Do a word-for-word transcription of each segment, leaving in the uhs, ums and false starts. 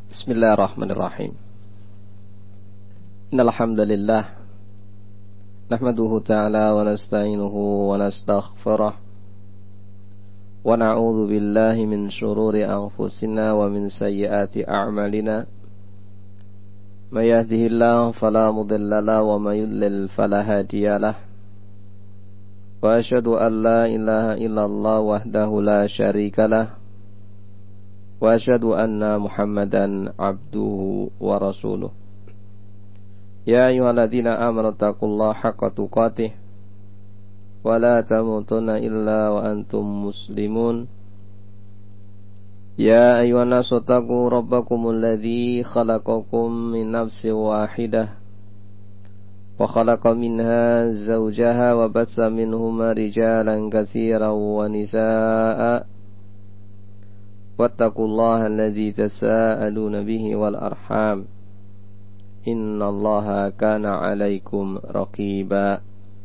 Bismillahirrahmanirrahim. Innal hamdalillah nahmaduhu ta'ala wa nasta'inuhu wa nastaghfiruh wa na'udzu billahi min shururi anfusina wa min sayyiati a'malina. May yahdihillahu fala mudilla lahu wa may yudlil fala hadiya lahu. Wa asyhadu an la ilaha illallah wahdahu la syarika lahu. Wa asyhadu anna Muhammadan abduhu wa rasuluh. Ya ayyuhalladzina amanu taqullaha haqqa tuqatih wa la tamutunna illa wa antum muslimun. Ya ayyuhan nasu taqu rabbakumul ladzi khalaqakum min nafsin wahidah wa khalaqa minha zawjaha wa bassa minhuma rijalan katsiran wa nisaa'a. Wattaqullaha alladzi tasaaluna bihi wal arham. Innallaha kana 'alaikum raqiba.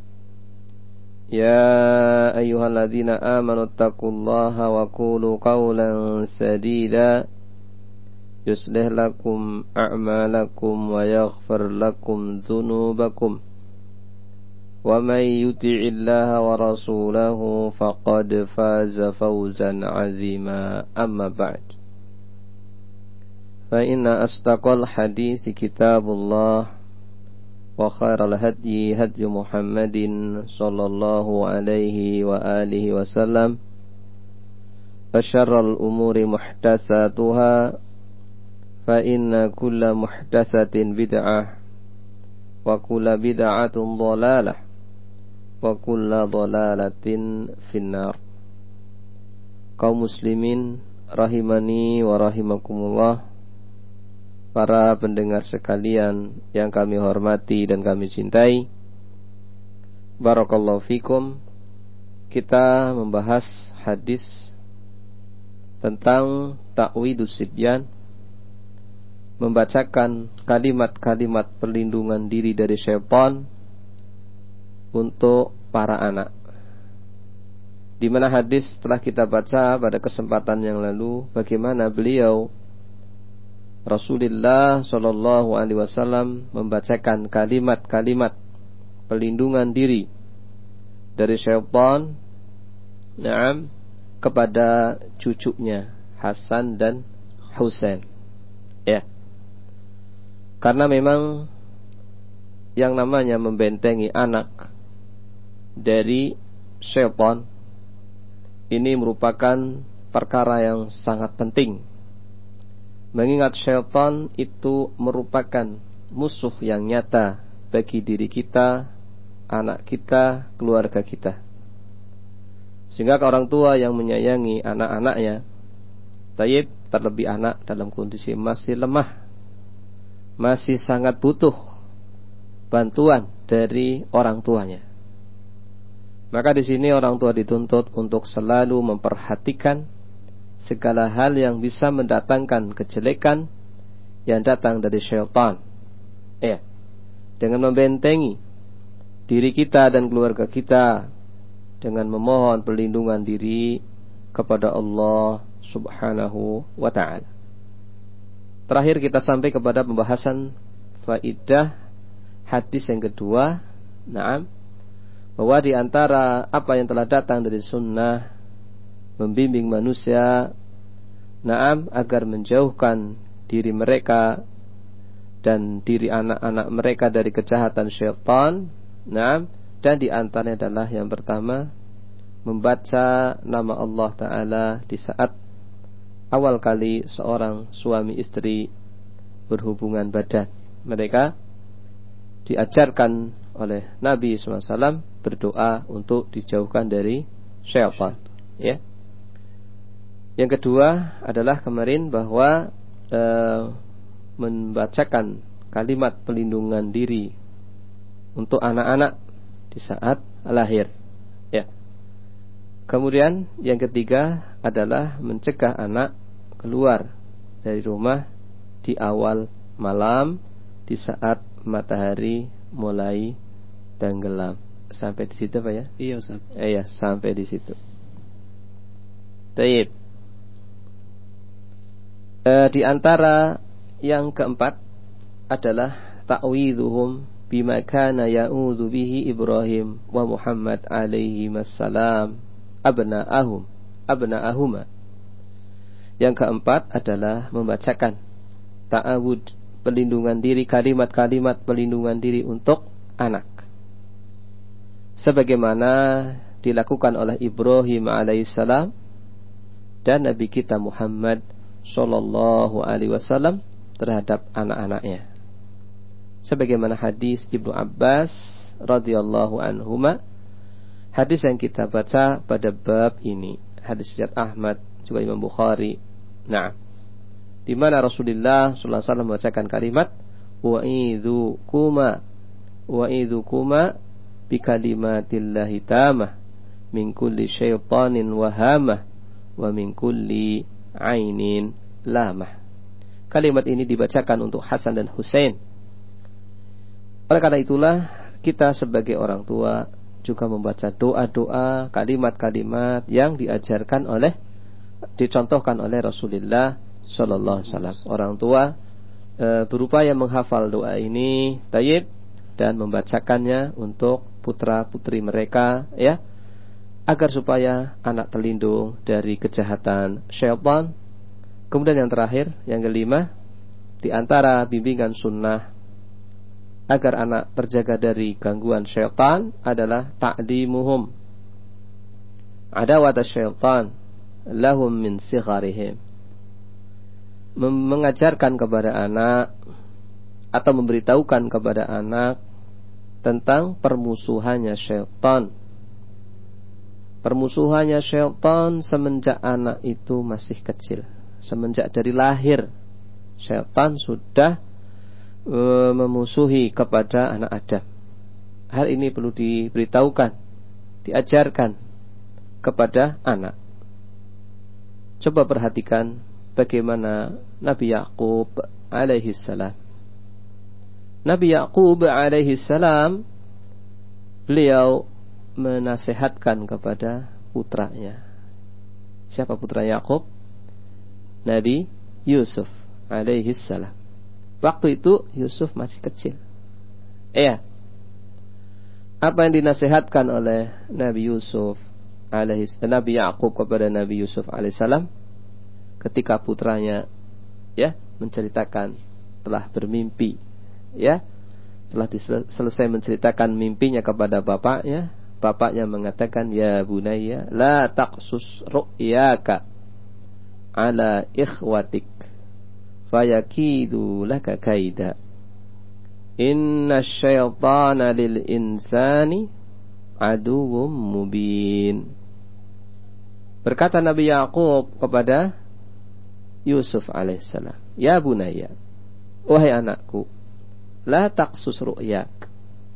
Ya ayyuhalladzina amanu taqullaha wa qulu qawlan sadida yuslih lakum a'malakum wa yaghfir lakum dhunubakum. Wa may yuti'illaha wa rasulahu faqad faza fawzan 'azima. Amma ba'd. Fa inna asdaqal hadisi kitabullah wa khairal hadyi hadyu Muhammadin sallallahu alaihi wa alihi wasallam. Wa syarrul umuri muhdatsatuha fa inna kulla muhdatsatin bid'ah wa kulla bid'atin dhalalah wa kulla dhalalatin finnar. Kaum muslimin rahimani wa rahimakumullah, para pendengar sekalian yang kami hormati dan kami cintai, barakallahu fikum. Kita membahas hadis tentang ta'widus sibyan, membacakan kalimat-kalimat perlindungan diri dari syaitan untuk para anak. Di mana hadis telah kita baca pada kesempatan yang lalu, bagaimana beliau Rasulullah Shallallahu Alaihi Wasallam membacakan kalimat-kalimat perlindungan diri dari syaitan, na'am, kepada cucunya Hasan dan Husain. Ya, karena memang yang namanya membentengi anak dari syaitan ini merupakan perkara yang sangat penting, mengingat syaitan itu merupakan musuh yang nyata bagi diri kita, anak kita, keluarga kita. Sehingga orang tua yang menyayangi anak-anaknya, tayyib, terlebih anak dalam kondisi masih lemah, masih sangat butuh bantuan dari orang tuanya, maka di sini orang tua dituntut untuk selalu memperhatikan segala hal yang bisa mendatangkan kejelekan yang datang dari syaitan. Ya, dengan membentengi diri kita dan keluarga kita dengan memohon perlindungan diri kepada Allah Subhanahu wa ta'ala. Terakhir kita sampai kepada pembahasan faidah hadis yang kedua, na'am, bahwa di antara apa yang telah datang dari sunnah membimbing manusia, na'am, agar menjauhkan diri mereka dan diri anak-anak mereka dari kejahatan syaitan, na'am, dan di antaranya adalah yang pertama, membaca nama Allah Ta'ala di saat awal kali seorang suami istri berhubungan badan. Mereka diajarkan oleh Nabi shallallahu alaihi wasallam berdoa untuk dijauhkan dari syaitan. Ya. Yang kedua adalah kemarin bahwa e, membacakan kalimat pelindungan diri untuk anak-anak di saat lahir. Ya. Kemudian yang ketiga adalah mencegah anak keluar dari rumah di awal malam di saat matahari mulai tenggelam. Sampai di situ Pak ya? Iya Ustaz. Eh, ya, sampai di situ. Baik. E, di antara yang keempat adalah ta'widhuhum bima kana ya'udzu bihi Ibrahim wa Muhammad alaihi wassalam abna'ahum abna'ahuma. Yang keempat adalah membacakan ta'awud, pelindungan diri, kalimat-kalimat pelindungan diri untuk anak, sebagaimana dilakukan oleh Ibrahim alaihissalam dan Nabi kita Muhammad sallallahu alaihi wasallam terhadap anak-anaknya, sebagaimana hadis Ibnu Abbas radhiyallahu anhuma, hadis yang kita baca pada bab ini, hadis riwayat Ahmad juga Imam Bukhari. Nah, di mana Rasulullah sallallahu alaihi wasallam membacakan kalimat wa'idzukuma wa'idzukuma bi kalimatillahi tamah min kulli syaitanin wahamah wa min kulli ainin lamah. Kalimat ini dibacakan untuk Hasan dan Husain. Oleh karena itulah kita sebagai orang tua juga membaca doa-doa, kalimat-kalimat yang diajarkan oleh, dicontohkan oleh Rasulullah sallallahu alaihi wasallam. Orang tua e, berupaya menghafal doa ini, tayyib, dan membacakannya untuk putra-putri mereka, ya, agar supaya anak terlindung dari kejahatan syaitan. Kemudian yang terakhir, yang kelima, di antara bimbingan sunnah agar anak terjaga dari gangguan syaitan adalah ta'dimuhum adawat syaitan lahum min sigharihim. Mengajarkan kepada anak atau memberitahukan kepada anak tentang permusuhannya syaitan. Permusuhannya syaitan semenjak anak itu masih kecil. Semenjak dari lahir, syaitan sudah e, memusuhi kepada anak Adam. Hal ini perlu diberitahukan, diajarkan kepada anak. Coba perhatikan bagaimana Nabi Yaqub alaihi salam. Nabi Yaqub alaihi salam, beliau menasihatkan kepada putranya. Siapa putra Yaqub? Nabi Yusuf alaihi salam. Waktu itu Yusuf masih kecil. Iya. Apa yang dinasihatkan oleh Nabi Yusuf alaihi Nabi Yaqub kepada Nabi Yusuf alaihi salam ketika putranya, ya, menceritakan telah bermimpi, ya, telah selesai menceritakan mimpinya kepada bapaknya, bapaknya mengatakan, ya bunayya la taqsus ru'yaka ala ikhwatik fayakidu laka kaida inna syaitana lil insani aduwwum mubin. Berkata Nabi Yaqub kepada Yusuf alaihissalam, ya bunayya, wahai anakku, la taqsus ru'yak,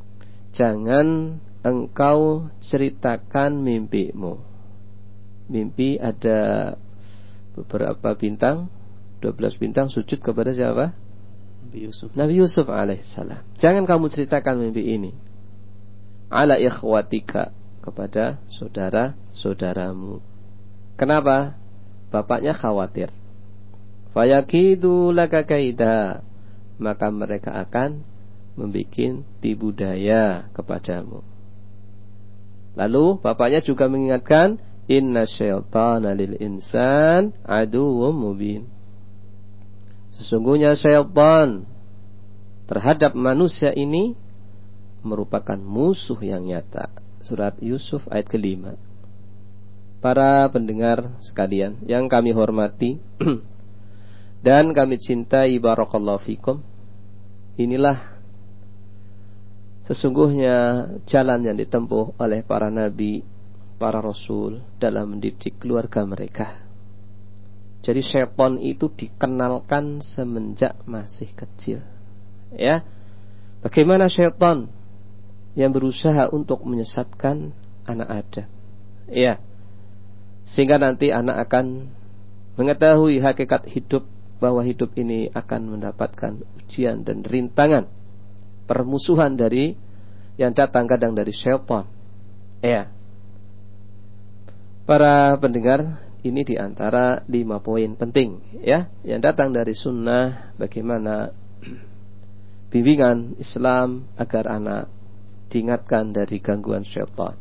jangan engkau ceritakan mimpimu. Mimpi ada beberapa bintang, dua belas bintang sujud kepada siapa? Nabi Yusuf. Nabi Yusuf alaihissalam. Jangan kamu ceritakan mimpi ini ala ikhwatika, kepada saudara-saudaramu. Kenapa? Bapaknya khawatir. Fayakidu laka kaida, maka mereka akan membuat tipu daya kepadamu. Lalu bapaknya juga mengingatkan, inna syaitana lil insan aduwwum mubin. Sesungguhnya syaitan terhadap manusia ini merupakan musuh yang nyata. Surat Yusuf ayat kelima. Para pendengar sekalian yang kami hormati dan kami cintai, barakallahu fikum, inilah sesungguhnya jalan yang ditempuh oleh para nabi, para rasul dalam mendidik keluarga mereka. Jadi syaitan itu dikenalkan semenjak masih kecil. Ya, bagaimana syaitan yang berusaha untuk menyesatkan anak Adam. Ya, sehingga nanti anak akan mengetahui hakikat hidup, bahwa hidup ini akan mendapatkan ujian dan rintangan, permusuhan dari yang datang kadang dari syaitan. Ya, para pendengar, ini diantara lima poin penting, ya, yang datang dari sunnah bagaimana bimbingan Islam agar anak diingatkan dari gangguan syaitan.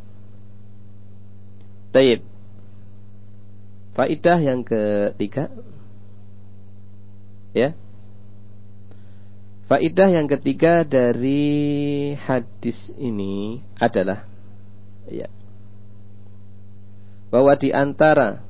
Baik. Faidah yang ketiga, ya. Faidah yang ketiga dari hadis ini adalah, ya, bahwa di antara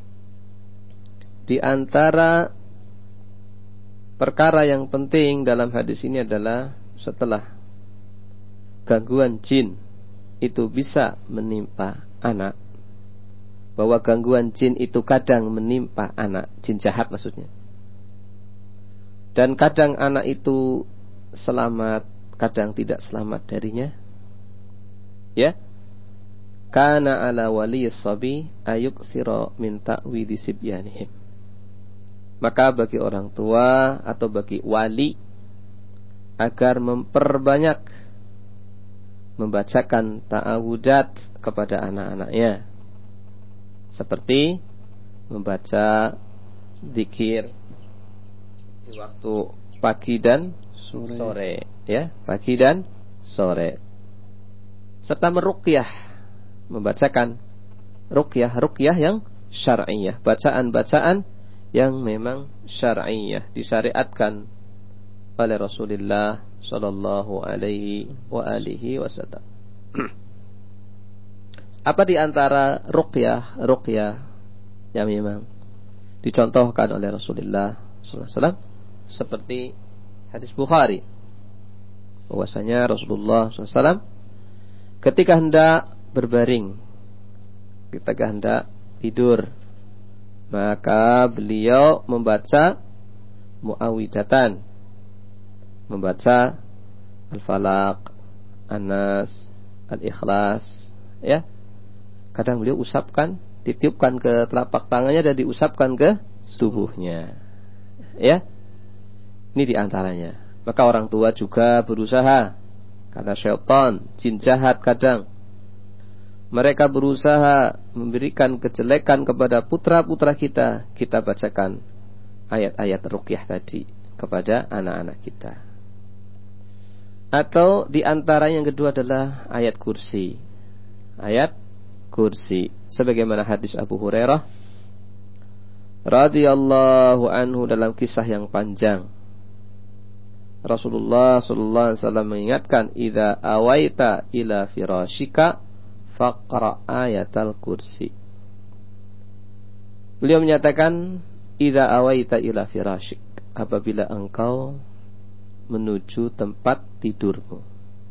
di antara perkara yang penting dalam hadis ini adalah setelah gangguan jin itu bisa menimpa anak, bahwa gangguan jin itu kadang menimpa anak, jin jahat maksudnya. Dan kadang anak itu selamat, kadang tidak selamat darinya. Ya. Kana ala waliyis sabi ayuksira min ta'widi sibyanihim. Maka bagi orang tua atau bagi wali agar memperbanyak membacakan ta'awudat kepada anak-anaknya, seperti membaca zikir di waktu pagi dan sore, sore ya, pagi dan sore, serta meruqyah, membacakan ruqyah ruqyah yang syar'iyah, bacaan-bacaan yang memang syar'iyah, disyariatkan oleh Rasulullah sallallahu alaihi wa alihi wasallam. Apa di antara ruqyah ruqyah yang memang dicontohkan oleh Rasulullah sallallahu alaihi wasallam? Seperti hadis Bukhari, bahwasanya Rasulullah sallallahu alaihi wasallam ketika hendak berbaring, ketika hendak tidur, maka beliau membaca muawwidatan, membaca Al-Falaq, An-Nas, Al-Ikhlas, ya. Kadang beliau usapkan, ditiupkan ke telapak tangannya dan diusapkan ke tubuhnya, ya. Ini diantaranya. Maka orang tua juga berusaha, karena syaitan, jin jahat kadang mereka berusaha memberikan kejelekan kepada putra-putra kita. Kita bacakan ayat-ayat ruqyah tadi kepada anak-anak kita. Atau diantara yang kedua adalah ayat kursi. Ayat kursi, sebagaimana hadis Abu Hurairah radhiyallahu anhu dalam kisah yang panjang. Rasulullah sallallahu alaihi wasallam mengingatkan, idza awaita ila firashika faqra ayatal kursi. Beliau menyatakan, idza awaita ila firashik, apabila engkau menuju tempat tidurmu,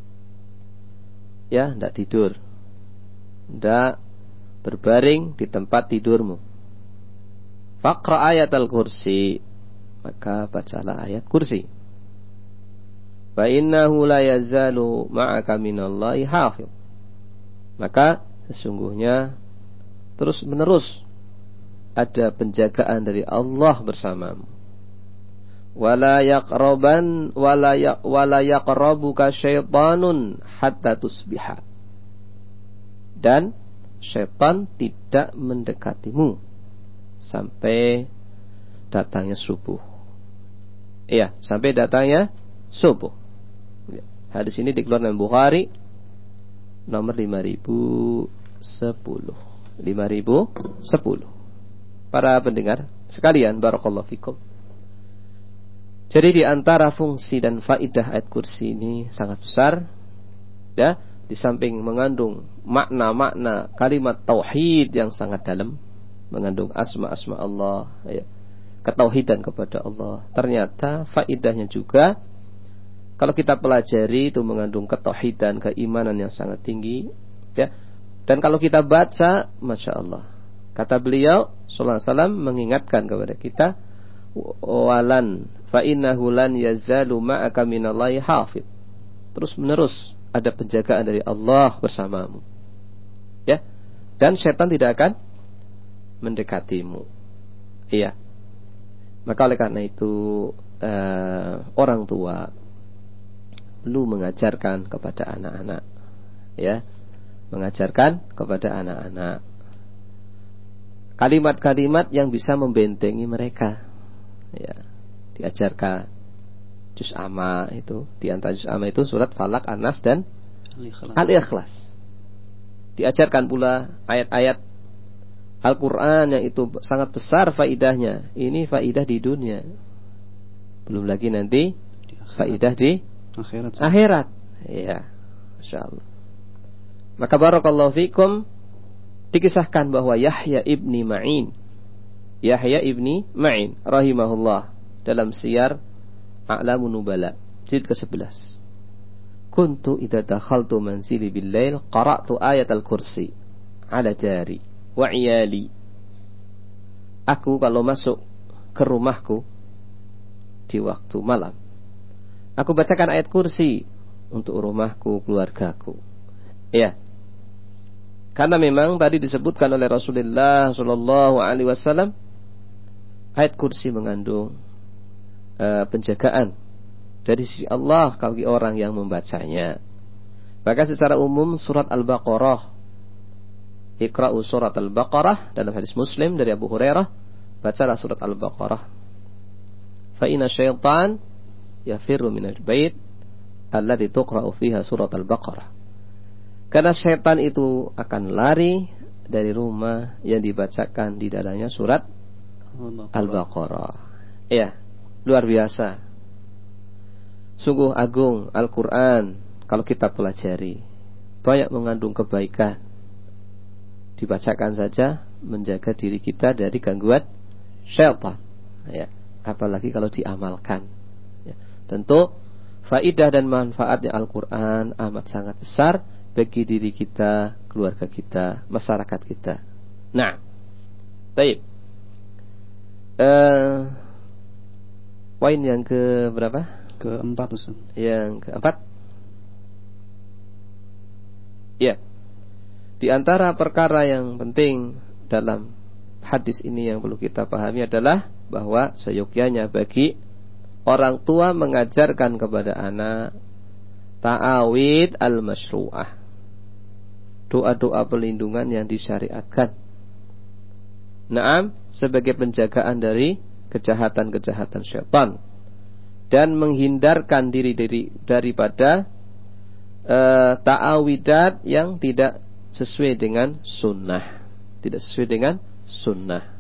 ya, hendak tidur, hendak berbaring di tempat tidurmu, faqra ayatal kursi, maka bacalah ayat kursi. Fa innahu la yazalu ma'aka minallahi hafiz, maka sesungguhnya terus menerus ada penjagaan dari Allah bersamamu. Wala yaqraban wala ya, wala yaqrabuka syaitanun hatta tusbiha, dan syaitan tidak mendekatimu sampai datangnya subuh. Iya, sampai datangnya subuh. Hadis ini dikeluarkan Bukhari nomor lima ribu sepuluh. lima ribu sepuluh. Para pendengar sekalian, barakallahu fikum. Jadi di antara fungsi dan faidah ayat kursi ini sangat besar, ya. Di samping mengandung makna-makna kalimat tauhid yang sangat dalam, mengandung asma-asma Allah, ya, ketauhidan kepada Allah. Ternyata faidahnya juga, kalau kita pelajari, itu mengandung ketauhidan, keimanan yang sangat tinggi, ya. Dan kalau kita baca, masya Allah, kata beliau sallallahu alaihi wasallam mengingatkan kepada kita, walan fa innahu lan yazalu ma'aka minallahi hafid, terus menerus ada penjagaan dari Allah bersamamu, ya. Dan setan tidak akan mendekatimu, iya. Maka oleh karena itu uh, orang tua perlu mengajarkan kepada anak-anak, ya, mengajarkan kepada anak-anak kalimat-kalimat yang bisa membentengi mereka, ya. diajarkan. Juz amma itu, di antara juz amma itu surat Falaq, An-Nas dan Al-Ikhlas. Diajarkan pula ayat-ayat Al-Quran yang itu sangat besar faidahnya. Ini faidah di dunia, belum lagi nanti faidah di akhirat. Akhirat. Ya, Masya Allah. Maka barakallahu fikum, dikisahkan bahwa Yahya ibni Ma'in Yahya ibni Ma'in rahimahullah dalam Siyar A'lamun Nubala jilid ke sebelas, kuntu idza dakhaltu manzili bil lail qara'tu ayat al-kursi ala jari wa iyali. Aku kalau masuk ke rumahku di waktu malam, aku bacakan ayat kursi untuk rumahku, keluargaku. Ya, karena memang tadi disebutkan oleh Rasulullah Shallallahu Alaihi Wasallam, ayat kursi mengandung uh, penjagaan dari sisi Allah bagi orang yang membacanya. Bahkan secara umum surat Al-Baqarah, Iqra'u surat Al-Baqarah, dalam hadis Muslim dari Abu Hurairah, bacalah surat Al-Baqarah. Fa inna syaitan yafirru minal bait alladzi tuqra'u fiha surat Al-Baqarah. Karena syaitan itu akan lari dari rumah yang dibacakan di dalamnya surat Al-Baqarah. Ya, luar biasa. Sungguh agung Al-Quran kalau kita pelajari. Banyak mengandung kebaikan. Dibacakan saja menjaga diri kita dari gangguan syaitan. Ya, apalagi kalau diamalkan. Ya, tentu faidah dan manfaatnya Al-Quran amat sangat besar bagi diri kita, keluarga kita, masyarakat kita. Nah, baik. Uh, poin yang ke berapa? Keempat, Ustaz. Yang keempat. Ya. Di antara perkara yang penting dalam hadis ini yang perlu kita pahami adalah bahwa seyogyanya bagi orang tua mengajarkan kepada anak ta'awid al-masyru'ah, doa-doa pelindungan yang disyariatkan. Naam, sebagai penjagaan dari kejahatan-kejahatan syaitan dan menghindarkan diri dari daripada uh, ta'awidat yang tidak sesuai dengan sunnah, tidak sesuai dengan sunnah,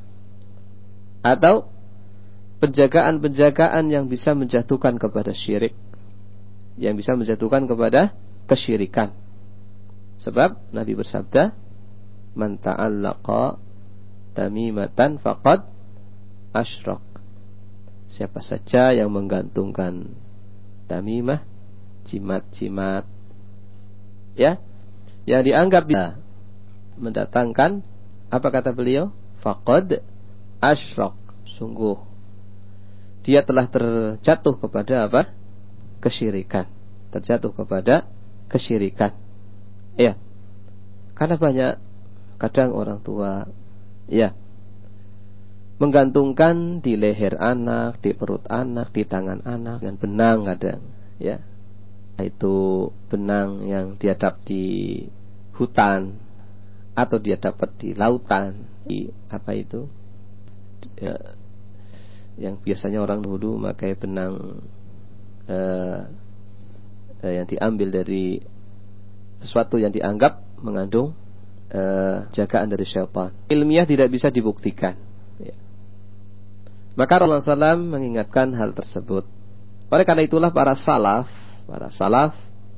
atau penjagaan-penjagaan yang bisa menjatuhkan kepada syirik, yang bisa menjatuhkan kepada kesyirikan. Sebab Nabi bersabda, man ta'allaqa tamimatan faqad asyrak. Siapa saja yang menggantungkan tamimah, jimat-jimat, ya, yang dianggap bisa mendatangkan, apa kata beliau? Faqad asyrak. Sungguh dia telah terjatuh kepada apa? Kesyirikan. Terjatuh kepada kesyirikan. Ya, karena banyak kadang orang tua ya menggantungkan di leher anak, di perut anak, di tangan anak dengan benang kadang, ya. Itu benang yang dia dapat di hutan atau dia dapat di lautan, di apa itu? Ya, yang biasanya orang dulu memakai benang eh, eh, yang diambil dari sesuatu yang dianggap mengandung uh, jagaan dari syaitan. Ilmiah tidak bisa dibuktikan. Ya. Maka Rasulullah shallallahu alaihi wasallam mengingatkan hal tersebut. Oleh karena itulah para salaf, para salaf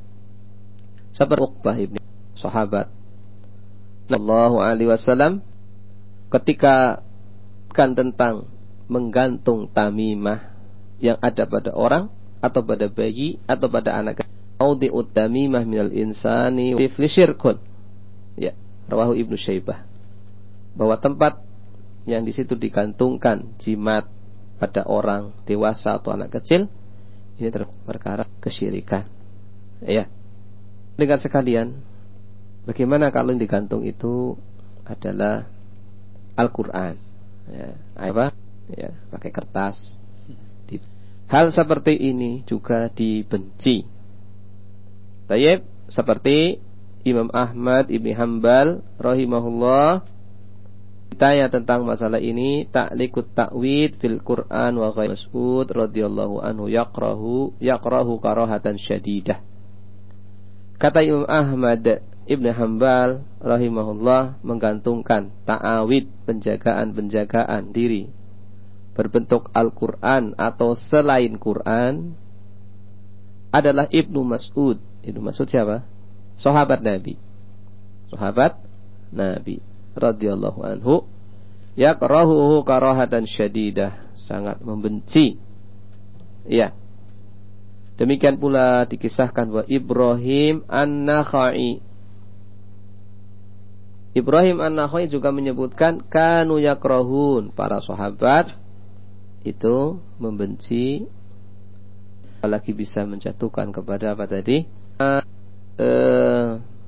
seperti Uqbah ibn sahabat sallallahu alaihi wasallam ketika kan tentang menggantung tamimah yang ada pada orang atau pada bayi atau pada anak, Audi'ut tamimah minal insani fi syirkun. Ya, rawahu Ibnu Syaibah. Bahwa tempat yang di situ digantungkan jimat pada orang dewasa atau anak kecil, ini perkara kesyirikan. Ya. Dengar sekalian, bagaimana kalau yang digantung itu adalah Al-Qur'an? Ya, apa? Ya, pakai kertas. Hal seperti ini juga dibenci. Tayyib, seperti Imam Ahmad Ibn Hanbal rahimahullah Ditanya tentang masalah ini, ta'liqut ta'wid fil Qur'an wa ghairu Mas'ud radhiyallahu anhu yaqrahu yaqrahu karahatan syadidah. Kata Imam Ahmad Ibn Hanbal rahimahullah, menggantungkan ta'awid, penjagaan-penjagaan diri berbentuk Al-Qur'an atau selain Qur'an adalah Ibnu Mas'ud. Ibnu Mas'ud siapa? Sahabat Nabi. Sahabat Nabi radhiyallahu anhu yaqrahu karahatan syadidah, sangat membenci. Ya. Demikian pula dikisahkan bahwa Ibrahim An-Nakhai Ibrahim An-Nakhai juga menyebutkan kanu yakrahun, para sahabat itu membenci, apalagi bisa menjatuhkan kepada apa tadi? Eh,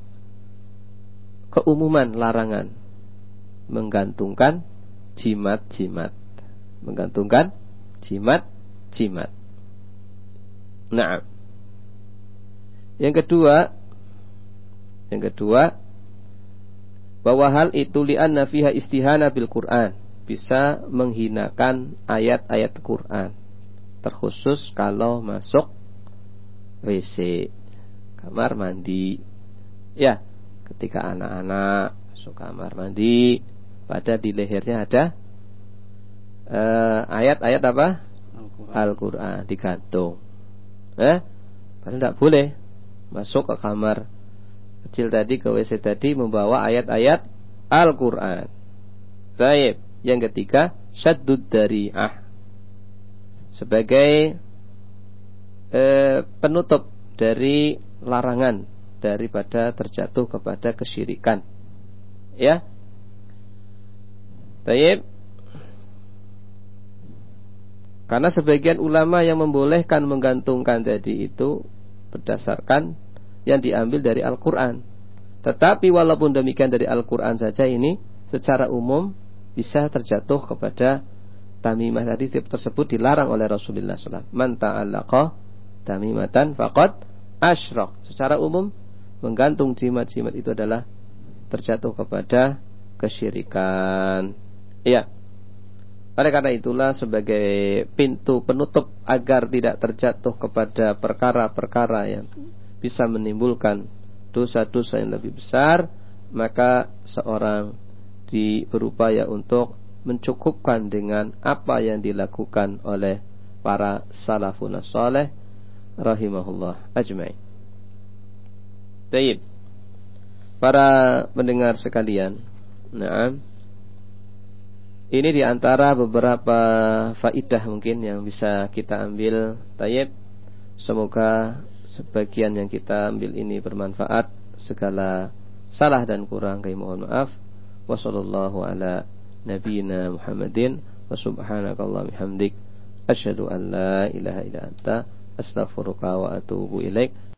keumuman larangan menggantungkan jimat-jimat, menggantungkan jimat-jimat. Nah, yang kedua, yang kedua, bahwa hal itu li'anna fiha istihana bil Qur'an, bisa menghinakan ayat-ayat Qur'an, terkhusus kalau masuk W C, kamar mandi. Ya, ketika anak-anak masuk kamar mandi, pada di lehernya ada uh, ayat-ayat apa? Al-Qur'an, Al-Qur'an digantung. Eh, padahal tidak boleh masuk ke kamar kecil tadi, ke W C tadi, membawa ayat-ayat Al-Qur'an. Baik, yang ketiga, syaddud dari'ah, sebagai eh, penutup dari larangan daripada terjatuh kepada kesyirikan. Ya. Baik. Karena sebagian ulama yang membolehkan menggantungkan tadi itu berdasarkan yang diambil dari Al-Qur'an. Tetapi walaupun demikian, dari Al-Qur'an saja ini secara umum bisa terjatuh kepada tamimah tadi tersebut, dilarang oleh Rasulullah sallallahu alaihi wasallam. Man ta'allaqa tamimatan faqad asyrak. Secara umum menggantung jimat-jimat itu adalah terjatuh kepada kesyirikan. Iya. Oleh karena itulah, sebagai pintu penutup agar tidak terjatuh kepada perkara-perkara yang bisa menimbulkan dosa-dosa yang lebih besar, maka seorang di berupaya untuk mencukupkan dengan apa yang dilakukan oleh para salafun saleh rahimahullah ajma'in. Baik. Para pendengar sekalian, nah, ini diantara beberapa faidah mungkin yang bisa kita ambil. Tayyib, semoga sebagian yang kita ambil ini bermanfaat. Segala salah dan kurang kami mohon maaf. Wassallallahu ala nabiyyina Muhammadin wa subhanakallahumma bihamdik asyhadu an la ilaha illa anta astaghfiruka wa atubu ilaik.